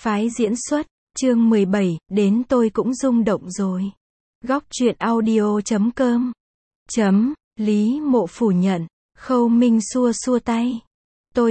Phái diễn xuất, chương 17, đến tôi cũng rung động rồi. Góc truyện audio.com. Lý Mộ phủ nhận. Khâu Minh xua xua tay. Tôi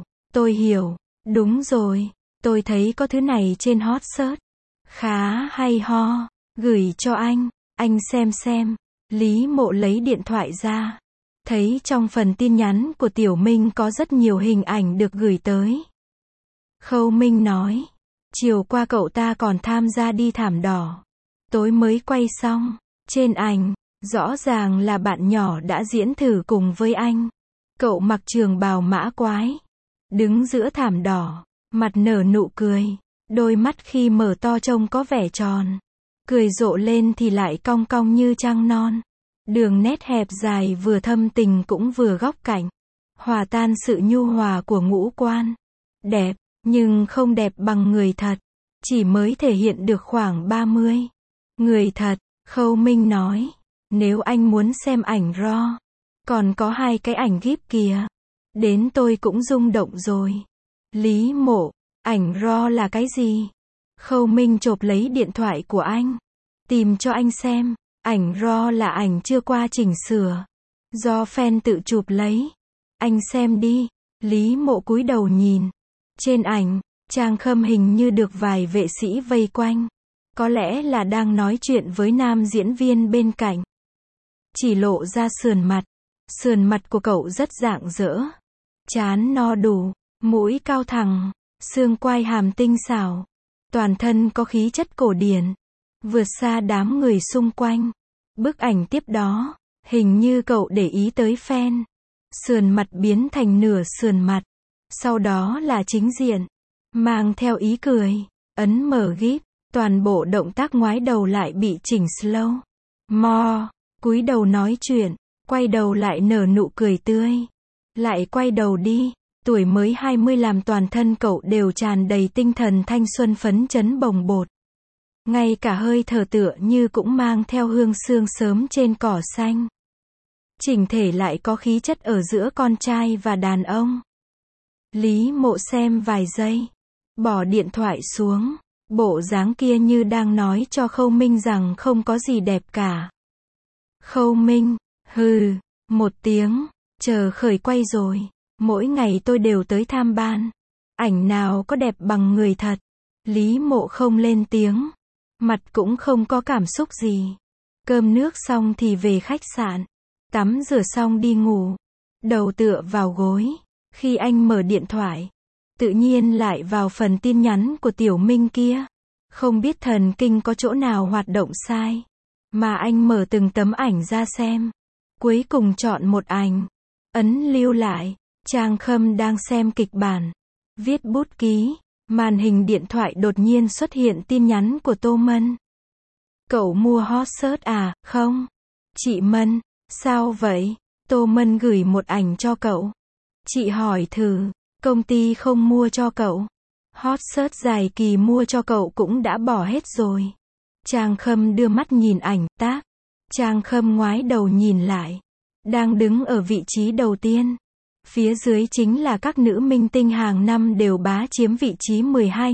hiểu, đúng rồi, tôi thấy có thứ này trên hot search. Khá hay ho, gửi cho anh xem. Lý Mộ lấy điện thoại ra. Thấy trong phần tin nhắn của Tiểu Minh có rất nhiều hình ảnh được gửi tới. Khâu Minh nói, chiều qua cậu ta còn tham gia đi thảm đỏ. Tối mới quay xong, trên ảnh, rõ ràng là bạn nhỏ đã diễn thử cùng với anh. Cậu mặc trường bào mã quái, đứng giữa thảm đỏ, mặt nở nụ cười, đôi mắt khi mở to trông có vẻ tròn, cười rộ lên thì lại cong cong như trăng non. Đường nét hẹp dài vừa thâm tình cũng vừa góc cạnh, hòa tan sự nhu hòa của ngũ quan. Đẹp, nhưng không đẹp bằng người thật, chỉ mới thể hiện được khoảng 30. Người thật, Khâu Minh nói, nếu anh muốn xem ảnh RAW, còn có 2 cái ảnh GIF kìa. Đến tôi cũng rung động rồi. Lý Mộ, ảnh RAW là cái gì? Khâu Minh chộp lấy điện thoại của anh, tìm cho anh xem. Ảnh RAW là ảnh chưa qua chỉnh sửa, do fan tự chụp lấy. Anh xem đi. Lý Mộ cúi đầu nhìn. Trên ảnh, Trang Khâm hình như được vài vệ sĩ vây quanh. Có lẽ là đang nói chuyện với nam diễn viên bên cạnh. Chỉ lộ ra sườn mặt của cậu rất rạng rỡ. Trán no đủ, mũi cao thẳng, xương quai hàm tinh xảo. Toàn thân có khí chất cổ điển, vượt xa đám người xung quanh. Bức ảnh tiếp đó, hình như cậu để ý tới fan. Sườn mặt biến thành nửa sườn mặt. Sau đó là chính diện, mang theo ý cười, ấn mở GIF, toàn bộ động tác ngoái đầu lại bị chỉnh slow mo, cúi đầu nói chuyện, quay đầu lại nở nụ cười tươi, lại quay đầu đi. Tuổi mới 20 làm toàn thân cậu đều tràn đầy tinh thần thanh xuân phấn chấn bồng bột. Ngay cả hơi thở tựa như cũng mang theo hương sương sớm trên cỏ xanh. Chỉnh thể lại có khí chất ở giữa con trai và đàn ông. Lý Mộ xem vài giây, bỏ điện thoại xuống, bộ dáng kia như đang nói cho Khâu Minh rằng không có gì đẹp cả. Khâu Minh, hừ, một tiếng, chờ khởi quay rồi, mỗi ngày tôi đều tới tham ban, ảnh nào có đẹp bằng người thật. Lý Mộ không lên tiếng, mặt cũng không có cảm xúc gì. Cơm nước xong thì về khách sạn, tắm rửa xong đi ngủ, đầu tựa vào gối. Khi anh mở điện thoại, tự nhiên lại vào phần tin nhắn của Tiểu Minh kia. Không biết thần kinh có chỗ nào hoạt động sai, mà anh mở từng tấm ảnh ra xem. Cuối cùng chọn một ảnh, ấn lưu lại. Trang Khâm đang xem kịch bản, viết bút ký. Màn hình điện thoại đột nhiên xuất hiện tin nhắn của Tô Mân. Cậu mua hot search à? Không. Chị Mân, sao vậy? Tô Mân gửi một ảnh cho cậu. Chị hỏi thử, công ty không mua cho cậu. Hot search dài kỳ mua cho cậu cũng đã bỏ hết rồi. Trang Khâm đưa mắt nhìn ảnh tác. Trang Khâm ngoái đầu nhìn lại. Đang đứng ở vị trí đầu tiên. Phía dưới chính là các nữ minh tinh hàng năm đều bá chiếm vị trí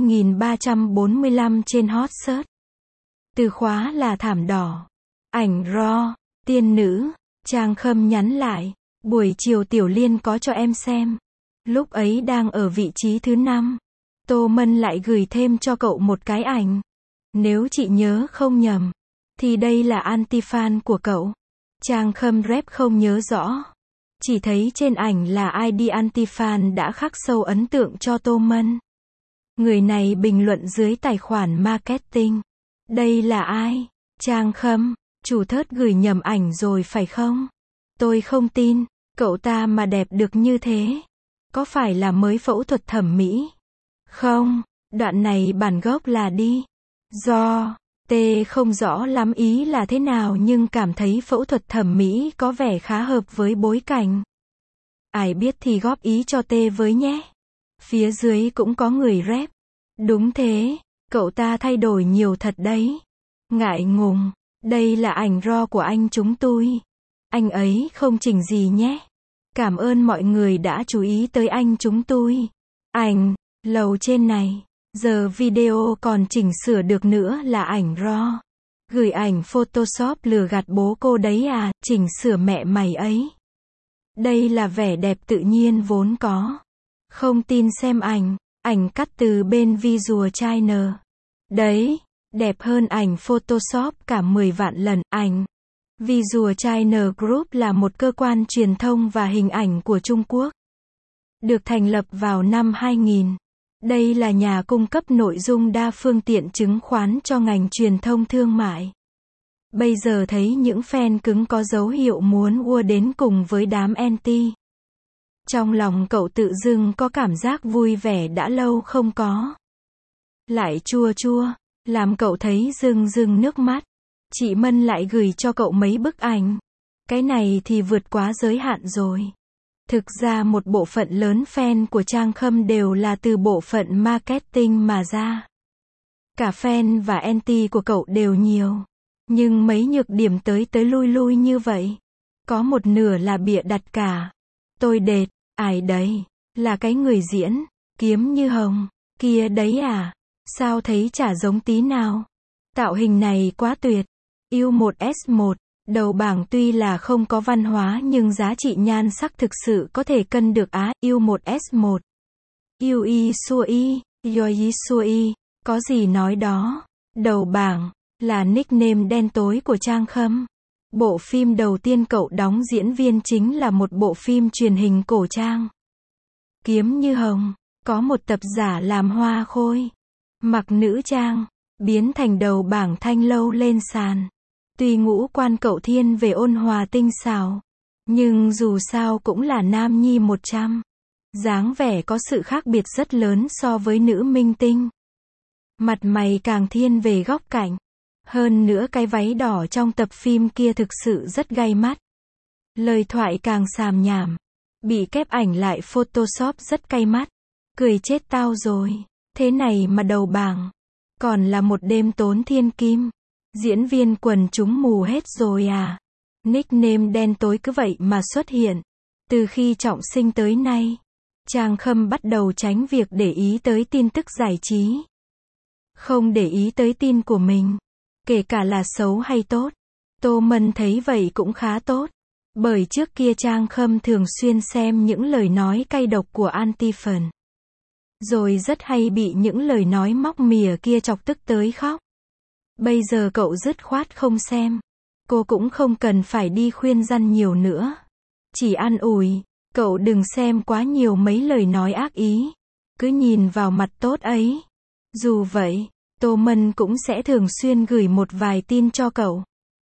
12.345 trên hot search. Từ khóa là thảm đỏ, ảnh RAW, tiên nữ. Trang Khâm nhắn lại, buổi chiều Tiểu Liên có cho em xem. Lúc ấy đang ở vị trí thứ 5. Tô Mân lại gửi thêm cho cậu một cái ảnh. Nếu chị nhớ không nhầm, thì đây là anti-fan của cậu. Trang Khâm rep không nhớ rõ. Chỉ thấy trên ảnh là ID anti-fan đã khắc sâu ấn tượng cho Tô Mân. Người này bình luận dưới tài khoản marketing. Đây là ai? Trang Khâm, chủ thớt gửi nhầm ảnh rồi phải không? Tôi không tin, cậu ta mà đẹp được như thế. Có phải là mới phẫu thuật thẩm mỹ? Không, đoạn này bản gốc là đi. Do, không rõ lắm ý là thế nào nhưng cảm thấy phẫu thuật thẩm mỹ có vẻ khá hợp với bối cảnh. Ai biết thì góp ý cho với nhé. Phía dưới cũng có người rep. Đúng thế, cậu ta thay đổi nhiều thật đấy. Ngại ngùng, đây là ảnh RAW của anh chúng tôi. Anh ấy không chỉnh gì nhé. Cảm ơn mọi người đã chú ý tới anh chúng tôi. Ảnh, lầu trên này, Giờ video còn chỉnh sửa được nữa là ảnh RAW. Gửi ảnh Photoshop lừa gạt bố cô đấy à, chỉnh sửa mẹ mày ấy. Đây là vẻ đẹp tự nhiên vốn có. Không tin xem ảnh cắt từ bên Visual China. Đấy, đẹp hơn ảnh Photoshop cả 10 vạn lần. Ảnh Visual China Group là một cơ quan truyền thông và hình ảnh của Trung Quốc. Được thành lập vào năm 2000. Đây là nhà cung cấp nội dung đa phương tiện chứng khoán cho ngành truyền thông thương mại. Bây giờ thấy những fan cứng có dấu hiệu muốn ùa đến cùng với đám anti. Trong lòng cậu tự dưng có cảm giác vui vẻ đã lâu không có. Lại chua chua, làm cậu thấy rưng rưng nước mắt. Chị Mân lại gửi cho cậu mấy bức ảnh. Cái này thì vượt quá giới hạn rồi. Thực ra một bộ phận lớn fan của Trang Khâm đều là từ bộ phận marketing mà ra. Cả fan và anti của cậu đều nhiều. Nhưng mấy nhược điểm tới lui lui như vậy. Có một nửa là bịa đặt cả. Tôi đệt, ai đấy? Là cái người diễn, Kiếm Như Hồng, kia đấy à? Sao thấy chả giống tí nào? Tạo hình này quá tuyệt. U1S1, đầu bảng tuy là không có văn hóa nhưng giá trị nhan sắc thực sự có thể cân được á. U1S1. Ui Sui, Yoi Sui, có gì nói đó. Đầu bảng là nickname đen tối của Trang Khâm. Bộ phim đầu tiên cậu đóng diễn viên chính là một bộ phim truyền hình cổ trang. Kiếm Như Hồng, có một tập giả làm hoa khôi, mặc nữ trang, biến thành đầu bảng thanh lâu lên sàn. Tuy ngũ quan cậu thiên về ôn hòa tinh xảo, nhưng dù sao cũng là nam nhi 100. Dáng vẻ có sự khác biệt rất lớn so với nữ minh tinh. Mặt mày càng thiên về góc cạnh. Hơn nữa cái váy đỏ trong tập phim kia thực sự rất gay mắt. Lời thoại càng xàm nhảm. Bị kép ảnh lại Photoshop rất cay mắt. Cười chết tao rồi. Thế này mà đầu bảng. Còn là một đêm tốn thiên kim. Diễn viên quần chúng mù hết rồi à. Nickname đen tối cứ vậy mà xuất hiện. Từ khi trọng sinh tới nay, Trang Khâm bắt đầu tránh việc để ý tới tin tức giải trí. Không để ý tới tin của mình. Kể cả là xấu hay tốt. Tô Mân thấy vậy cũng khá tốt. Bởi trước kia Trang Khâm thường xuyên xem những lời nói cay độc của anti-fan. Rồi rất hay bị những lời nói móc mỉa kia chọc tức tới khóc. Bây giờ cậu dứt khoát không xem. Cô cũng không cần phải đi khuyên răn nhiều nữa. Chỉ an ủi, cậu đừng xem quá nhiều mấy lời nói ác ý. Cứ nhìn vào mặt tốt ấy. Dù vậy, Tô Mân cũng sẽ thường xuyên gửi một vài tin cho cậu.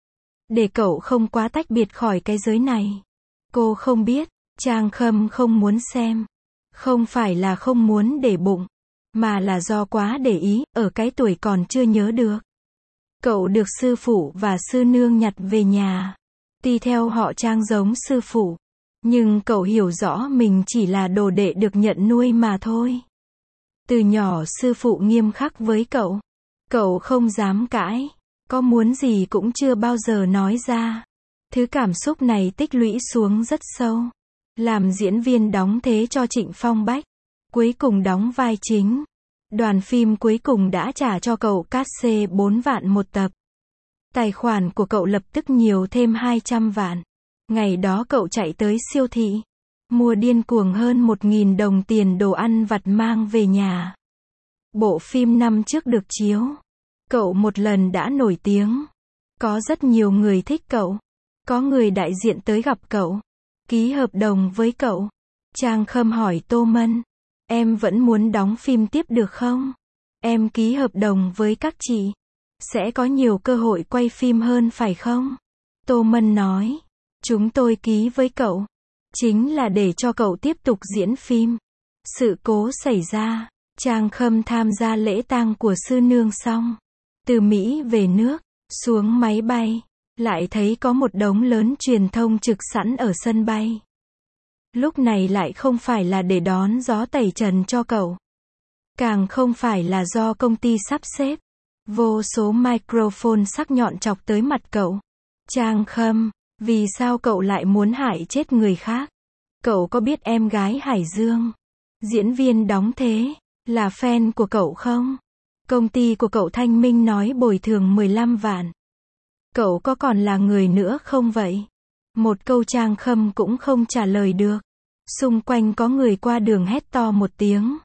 Để cậu không quá tách biệt khỏi cái giới này. Cô không biết, Trang Khâm không muốn xem. Không phải là không muốn để bụng, mà là do quá để ý, ở cái tuổi còn chưa nhớ được. Cậu được sư phụ và sư nương nhặt về nhà. Tuy theo họ Trang giống sư phụ, nhưng cậu hiểu rõ mình chỉ là đồ đệ được nhận nuôi mà thôi. Từ nhỏ sư phụ nghiêm khắc với cậu. Cậu không dám cãi. Có muốn gì cũng chưa bao giờ nói ra. Thứ cảm xúc này tích lũy xuống rất sâu. Làm diễn viên đóng thế cho Trịnh Phong Bách. Cuối cùng đóng vai chính. Đoàn phim cuối cùng đã trả cho cậu cát xê 4 vạn một tập. Tài khoản của cậu lập tức nhiều thêm 200 vạn. Ngày đó cậu chạy tới siêu thị. Mua điên cuồng hơn 1.000 đồng tiền đồ ăn vặt mang về nhà. Bộ phim năm trước được chiếu. Cậu một lần đã nổi tiếng. Có rất nhiều người thích cậu. Có người đại diện tới gặp cậu. Ký hợp đồng với cậu. Trang Khâm hỏi Tô Mân. Em vẫn muốn đóng phim tiếp được không? Em ký hợp đồng với các chị. Sẽ có nhiều cơ hội quay phim hơn phải không? Tô Mân nói. Chúng tôi ký với cậu. Chính là để cho cậu tiếp tục diễn phim. Sự cố xảy ra. Trang Khâm tham gia lễ tang của sư nương xong. Từ Mỹ về nước. Xuống máy bay. Lại thấy có một đống lớn truyền thông trực sẵn ở sân bay. Lúc này lại không phải là để đón gió tẩy trần cho cậu. Càng không phải là do công ty sắp xếp. Vô số microphone sắc nhọn chọc tới mặt cậu. Trang Khâm, vì sao cậu lại muốn hại chết người khác? Cậu có biết em gái Hải Dương, diễn viên đóng thế, Là fan của cậu không? Công ty của cậu Thanh Minh nói bồi thường 15 vạn. Cậu có còn là người nữa không vậy? Một câu Trang Khâm cũng không trả lời được. Xung quanh có người qua đường hét to một tiếng.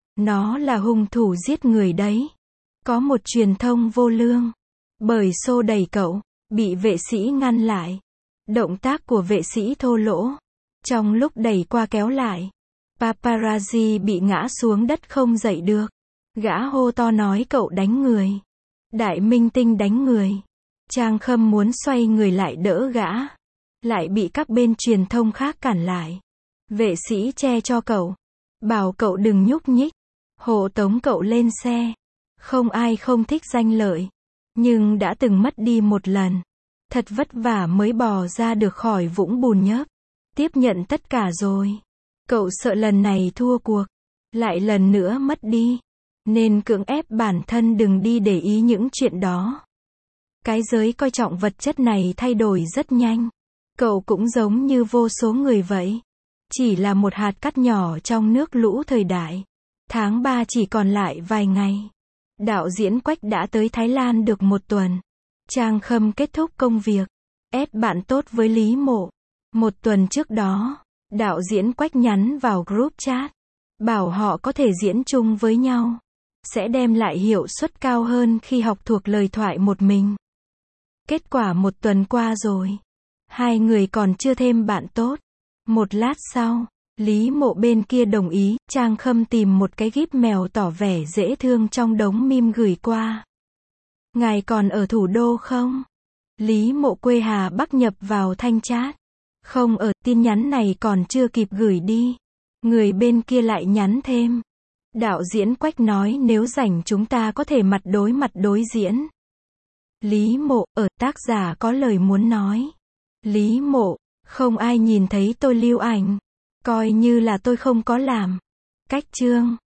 Nó là hung thủ giết người đấy. Có một truyền thông vô lương. Bởi xô đẩy cậu, bị vệ sĩ ngăn lại. Động tác của vệ sĩ thô lỗ. Trong lúc đẩy qua kéo lại, paparazzi bị ngã xuống đất không dậy được. Gã hô to nói cậu đánh người. Đại minh tinh đánh người. Trang Khâm muốn xoay người lại đỡ gã. Lại bị các bên truyền thông khác cản lại. Vệ sĩ che cho cậu. Bảo cậu đừng nhúc nhích. Hộ tống cậu lên xe. Không ai không thích danh lợi. Nhưng đã từng mất đi một lần. Thật vất vả mới bò ra được khỏi vũng bùn nhớp. Tiếp nhận tất cả rồi. Cậu sợ lần này thua cuộc. Lại lần nữa mất đi. Nên cưỡng ép bản thân đừng đi để ý những chuyện đó. Cái giới coi trọng vật chất này thay đổi rất nhanh. Cậu cũng giống như vô số người vậy. Chỉ là một hạt cát nhỏ trong nước lũ thời đại. Tháng 3 chỉ còn lại vài ngày. Đạo diễn Quách đã tới Thái Lan được một tuần. Trang Khâm kết thúc công việc. Ép bạn tốt với Lý Mộ. Một tuần trước đó, đạo diễn Quách nhắn vào group chat. Bảo họ có thể diễn chung với nhau. Sẽ đem lại hiệu suất cao hơn khi học thuộc lời thoại một mình. Kết quả một tuần qua rồi. Hai người còn chưa thêm bạn tốt. Một lát sau, Lý Mộ bên kia đồng ý, Trang Khâm tìm một cái gif mèo tỏ vẻ dễ thương trong đống meme gửi qua. Ngài còn ở thủ đô không? Lý Mộ quê Hà Bắc nhập vào thanh chat. Không ở, tin nhắn này còn chưa kịp gửi đi. Người bên kia lại nhắn thêm. Đạo diễn Quách nói nếu rảnh chúng ta có thể mặt đối diễn. Lý Mộ, tác giả có lời muốn nói. Lý Mộ, không ai nhìn thấy tôi lưu ảnh. Coi như là tôi không có làm. Cách chương